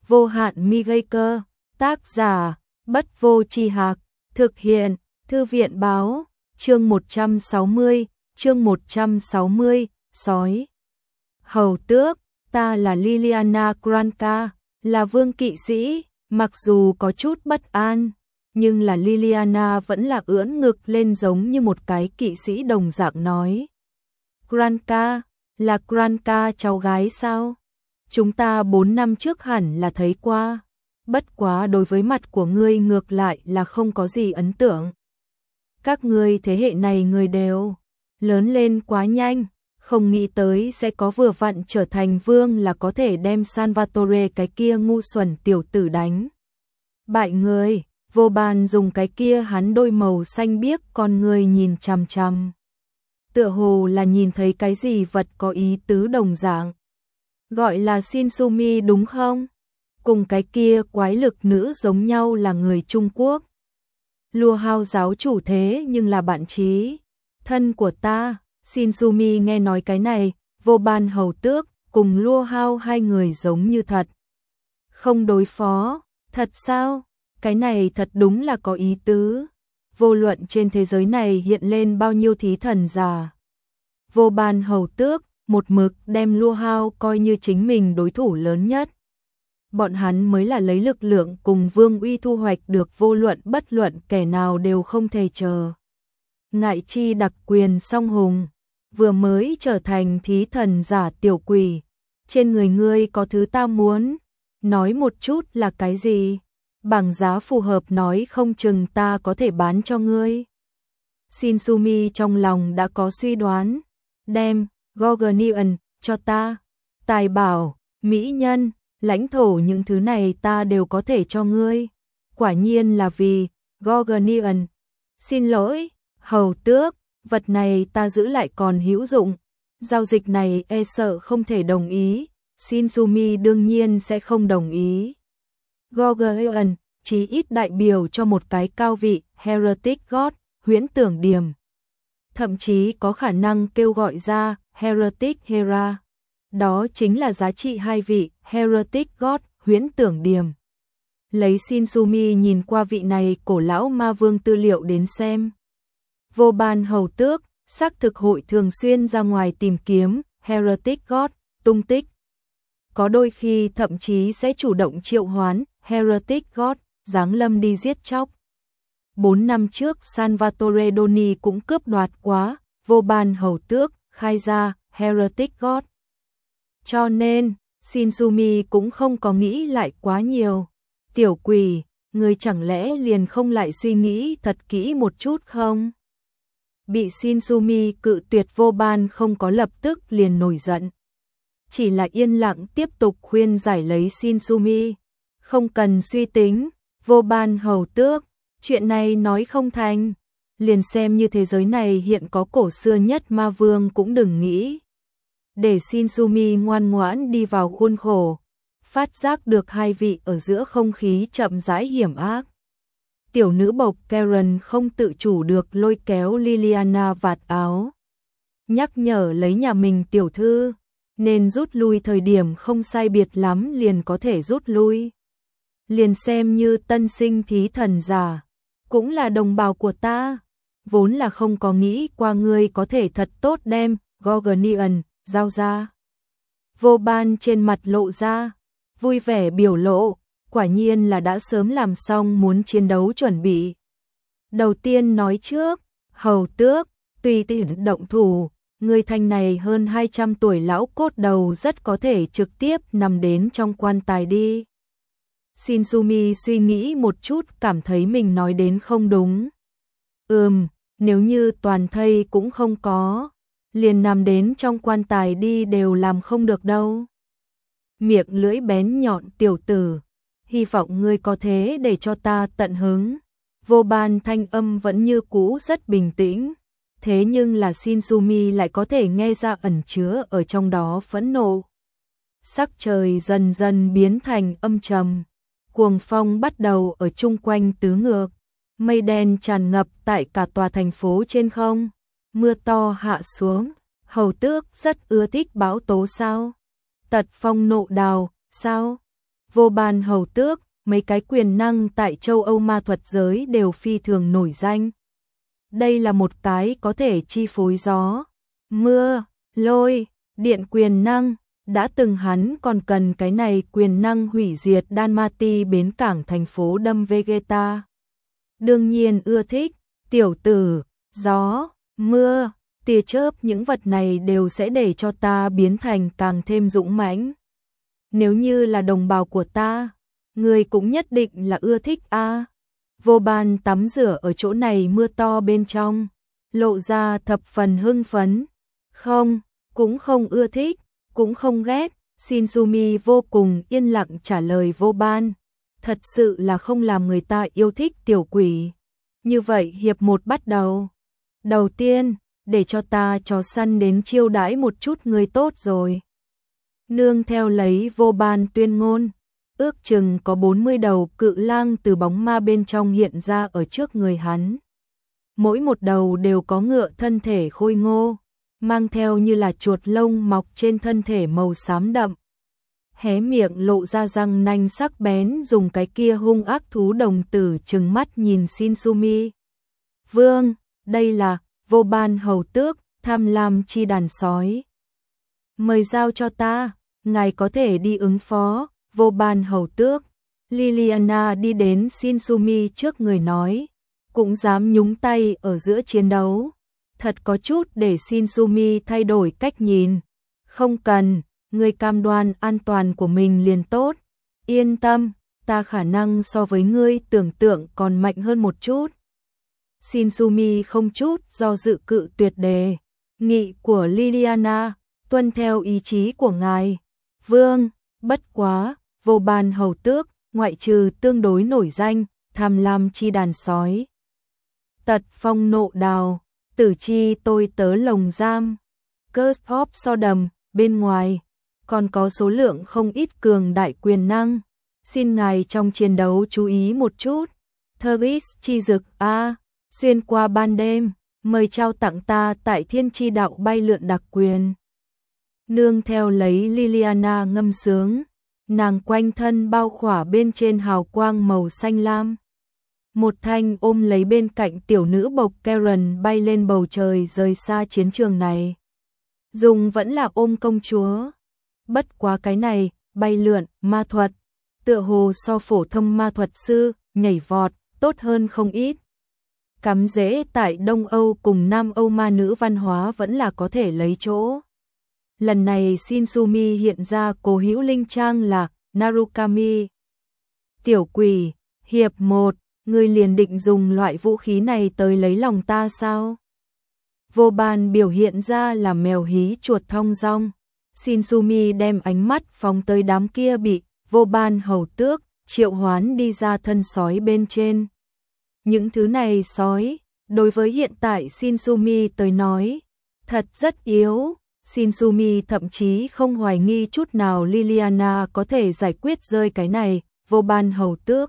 Vô hạn mi gây cơ, tác giả, Bất Vô Tri Hạc, thực hiện, Thư viện báo, chương 160, sói. Hầu tước, ta là Liliana Granca, là vương kỵ sĩ, mặc dù có chút bất an, nhưng là Liliana vẫn là ưỡn ngực lên giống như một cái kỵ sĩ đồng dạng nói. Granca, là Granca cháu gái sao? Chúng ta 4 năm trước hẳn là thấy qua, bất quá đối với mặt của ngươi ngược lại là không có gì ấn tượng. Các ngươi thế hệ này người đều lớn lên quá nhanh, không nghĩ tới sẽ có vừa vặn trở thành vương là có thể đem Salvatore cái kia ngu xuẩn tiểu tử đánh. Bại người, Vô Ban dùng cái kia hắn đôi màu xanh biếc con người nhìn chằm chằm. Tựa hồ là nhìn thấy cái gì vật có ý tứ đồng dạng. Gọi là Shinsumi đúng không? Cùng cái kia quái lực nữ giống nhau là người Trung Quốc. Lua Hao giáo chủ thế nhưng là bạn chí thân của ta. Shinsumi nghe nói cái này, Vô Ban hầu tước cùng Lua Hao hai người giống như thật. Không đối phó, thật sao? Cái này thật đúng là có ý tứ. Vô luận trên thế giới này hiện lên bao nhiêu thí thần giả. Vô Ban hầu tước một mực đem Lua Hao coi như chính mình đối thủ lớn nhất. Bọn hắn mới là lấy lực lượng cùng vương uy thu hoạch được vô luận bất luận kẻ nào đều không thể chờ. Ngại chi đặc quyền song hùng, vừa mới trở thành thí thần giả tiểu quỷ. Trên người ngươi có thứ ta muốn, nói một chút là cái gì? Bằng giá phù hợp nói không chừng ta có thể bán cho ngươi. Shinsumi trong lòng đã có suy đoán, đem Gorgonian cho ta, tài bảo, mỹ nhân, lãnh thổ những thứ này ta đều có thể cho ngươi. Quả nhiên là vì Gorgonian. Xin lỗi, hầu tước, vật này ta giữ lại còn hữu dụng. Giao dịch này e sợ không thể đồng ý. Shinsumi đương nhiên sẽ không đồng ý. Gorgonian chí ít đại biểu cho một cái cao vị Heretic God, huyễn tưởng điểm. Thậm chí có khả năng kêu gọi ra Heretic Hera. Đó chính là giá trị hai vị Heretic God, huyễn tưởng điểm. Lấy Shinsumi nhìn qua vị này cổ lão ma vương tư liệu đến xem. Vô Ban hầu tước, xác thực hội thường xuyên ra ngoài tìm kiếm Heretic God, tung tích. Có đôi khi thậm chí sẽ chủ động triệu hoán Heretic God, giáng lâm đi giết chóc. 4 năm trước Salvatore Doni cũng cướp đoạt quá, Vô Ban hầu tước, khai ra Heretic God. Cho nên, Shinsumi cũng không có nghĩ lại quá nhiều. Tiểu quỷ, người chẳng lẽ liền không lại suy nghĩ thật kỹ một chút không? Bị Shinsumi cự tuyệt, Vô Ban không có lập tức liền nổi giận. Chỉ là yên lặng tiếp tục khuyên giải lấy Shinsumi. Không cần suy tính, Vô Ban hầu tước, chuyện này nói không thành. Liền xem như thế giới này hiện có cổ xưa nhất ma vương cũng đừng nghĩ. Để Shinsumi ngoan ngoãn đi vào khuôn khổ, phát giác được hai vị ở giữa không khí chậm rãi hiểm ác. Tiểu nữ bộc Karen không tự chủ được lôi kéo Liliana vạt áo. Nhắc nhở lấy nhà mình tiểu thư, nên rút lui thời điểm không sai biệt lắm liền có thể rút lui. Liền xem như tân sinh thí thần giả, cũng là đồng bào của ta. Vốn là không có nghĩ qua ngươi có thể thật tốt đem Gorgonian giao ra. Vô Ban trên mặt lộ ra vui vẻ biểu lộ, quả nhiên là đã sớm làm xong muốn chiến đấu chuẩn bị. Đầu tiên nói trước, hầu tước, tùy tiện động thủ, người thanh này hơn 200 tuổi lão cốt đầu rất có thể trực tiếp nằm đến trong quan tài đi. Shinsumi suy nghĩ một chút, cảm thấy mình nói đến không đúng. Nếu như toàn thây cũng không có, liền nằm đến trong quan tài đi đều làm không được đâu. Miệng lưỡi bén nhọn tiểu tử, hy vọng ngươi có thế để cho ta tận hứng. Vô Ban thanh âm vẫn như cũ rất bình tĩnh, thế nhưng là Shinsumi lại có thể nghe ra ẩn chứa ở trong đó phẫn nộ. Sắc trời dần dần biến thành âm trầm, cuồng phong bắt đầu ở chung quanh tứ ngược, mây đen tràn ngập tại cả tòa thành phố trên không, mưa to hạ xuống. Hầu tước rất ưa thích bão tố sao? Tật phong nộ đào, sao? Vô Ban Hầu Tước, mấy cái quyền năng tại châu Âu ma thuật giới đều phi thường nổi danh. Đây là một cái có thể chi phối gió, mưa, lôi, điện quyền năng, đã từng hắn còn cần cái này quyền năng hủy diệt Dalmati bến cảng thành phố Đâm Vegeta. Đương nhiên ưa thích, tiểu tử, gió, mưa, tia chớp những vật này đều sẽ để cho ta biến thành càng thêm dũng mãnh. Nếu như là đồng bào của ta, người cũng nhất định là ưa thích a. Vô Ban tắm rửa ở chỗ này mưa to bên trong, lộ ra thập phần hưng phấn. Không, cũng không ưa thích, cũng không ghét. Shinsumi vô cùng yên lặng trả lời Vô Ban. Thật sự là không làm người ta yêu thích tiểu quỷ. Như vậy hiệp 1 bắt đầu. Đầu tiên, để cho ta chó săn đến chiêu đãi một chút người tốt rồi. Nương theo lấy Vô Ban tuyên ngôn, ước chừng có 40 đầu cự lang từ bóng ma bên trong hiện ra ở trước người hắn. Mỗi một đầu đều có ngựa thân thể khôi ngô, mang theo như là chuột lông mọc trên thân thể màu xám đậm. Hé miệng lộ ra răng nanh sắc bén, dùng cái kia hung ác thú đồng tử trừng mắt nhìn Shinsumi. Vương, đây là Vô Ban Hầu Tước, tham lam chi đàn sói. Mời giao cho ta, ngài có thể đi ứng phó. Vô Ban Hầu Tước. Liliana đi đến Shinsumi trước người nói, cũng dám nhúng tay ở giữa chiến đấu. Thật có chút để Shinsumi thay đổi cách nhìn. Không cần, người cam đoan an toàn của mình liền tốt. Yên tâm, ta khả năng so với ngươi tưởng tượng còn mạnh hơn một chút. Shinsumi không chút do dự cự tuyệt đề nghị của Liliana, tuân theo ý chí của ngài. Vương, bất quá, Vô Ban Hầu Tước, ngoại trừ tương đối nổi danh, tham lam chi đàn sói. Tật phong nộ đào, tử chi tôi tớ lồng giam, Curse of Sodom, bên ngoài, còn có số lượng không ít cường đại quyền năng. Xin ngài trong chiến đấu chú ý một chút. Thebis chi dực a, xuyên qua ban đêm, mời trao tặng ta tại thiên chi đạo bay lượn đặc quyền. Nương theo lấy Liliana ngâm sướng, nàng quanh thân bao khỏa bên trên hào quang màu xanh lam. Một thanh ôm lấy bên cạnh tiểu nữ bộc Karen bay lên bầu trời rời xa chiến trường này. Dùng vẫn là ôm công chúa. Bất quá cái này, bay lượn, ma thuật, tựa hồ so phổ thông ma thuật sư, nhảy vọt, tốt hơn không ít. Cắm rễ tại Đông Âu cùng Nam Âu ma nữ văn hóa vẫn là có thể lấy chỗ. Lần này Shinsumi hiện ra cố hữu linh trang là Narukami. Tiểu quỷ, hiệp 1, ngươi liền định dùng loại vũ khí này tới lấy lòng ta sao? Vô Ban biểu hiện ra là mèo hí chuột thong dong. Shinsumi đem ánh mắt phóng tới đám kia bị Vô Ban Hầu Tước triệu hoán đi ra thân sói bên trên. Những thứ này sói, đối với hiện tại Shinsumi tới nói, thật rất yếu. Shinsumi thậm chí không hoài nghi chút nào Liliana có thể giải quyết rơi cái này. Vô Ban Hầu Tước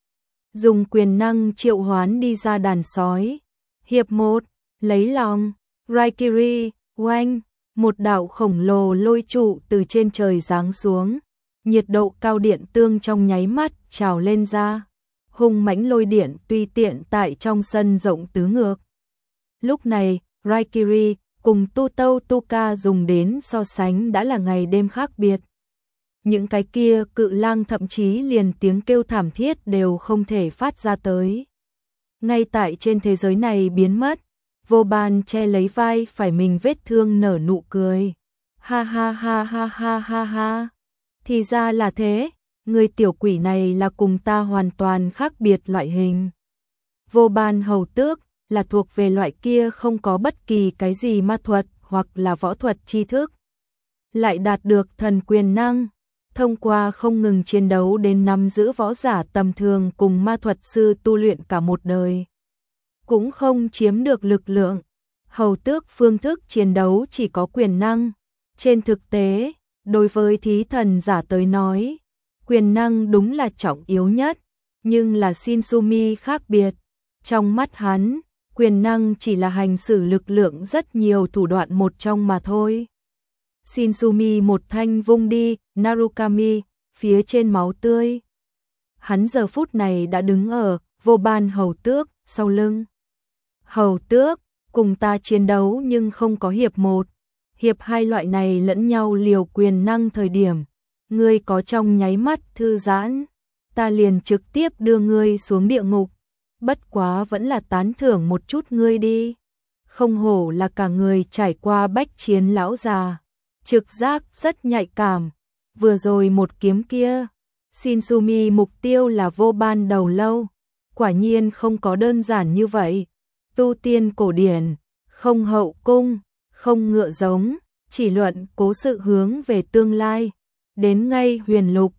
dùng quyền năng triệu hoán đi ra đàn sói. Hiệp 1, lấy lòng. Raikiri, oanh, một đạo khổng lồ lôi trụ từ trên trời giáng xuống. Nhiệt độ cao điện tương trong nháy mắt trào lên ra. Hung mãnh lôi điện tùy tiện tại trong sân rộng tứ ngược. Lúc này, Raikiri cùng Tu Tâu Tu Ca dùng đến so sánh đã là ngày đêm khác biệt. Những cái kia cự lang thậm chí liền tiếng kêu thảm thiết đều không thể phát ra tới. Ngay tại trên thế giới này biến mất, Vô Ban che lấy vai phải mình vết thương nở nụ cười. Ha ha ha ha ha ha ha. Thì ra là thế, người tiểu quỷ này là cùng ta hoàn toàn khác biệt loại hình. Vô Ban Hầu Tước là thuộc về loại kia không có bất kỳ cái gì ma thuật hoặc là võ thuật tri thức. Lại đạt được thần quyền năng, thông qua không ngừng chiến đấu đến nắm giữ võ giả tầm thường cùng ma thuật sư tu luyện cả một đời. Cũng không chiếm được lực lượng. Hầu Tước phương thức chiến đấu chỉ có quyền năng. Trên thực tế, đối với thí thần giả tới nói, quyền năng đúng là trọng yếu nhất, nhưng là Shinsumi khác biệt. Trong mắt hắn, quyền năng chỉ là hành xử lực lượng rất nhiều thủ đoạn một trong mà thôi. Shinsumi một thanh vung đi, Narukami, phía trên máu tươi. Hắn giờ phút này đã đứng ở Vô Ban Hầu Tước sau lưng. Hầu Tước, cùng ta chiến đấu nhưng không có hiệp 1, hiệp 2 loại này lẫn nhau liều quyền năng thời điểm. Ngươi có trong nháy mắt thư giãn, ta liền trực tiếp đưa ngươi xuống địa ngục. Bất quá vẫn là tán thưởng một chút ngươi đi. Không hổ là cả người trải qua bách chiến lão già, trực giác rất nhạy cảm. Vừa rồi một kiếm kia, Shinsumi mục tiêu là Vô Ban đầu lâu. Quả nhiên không có đơn giản như vậy. Tu tiên cổ điển, không hậu cung, không ngựa giống, chỉ luận cố sự hướng về tương lai. Đến ngay huyền lục,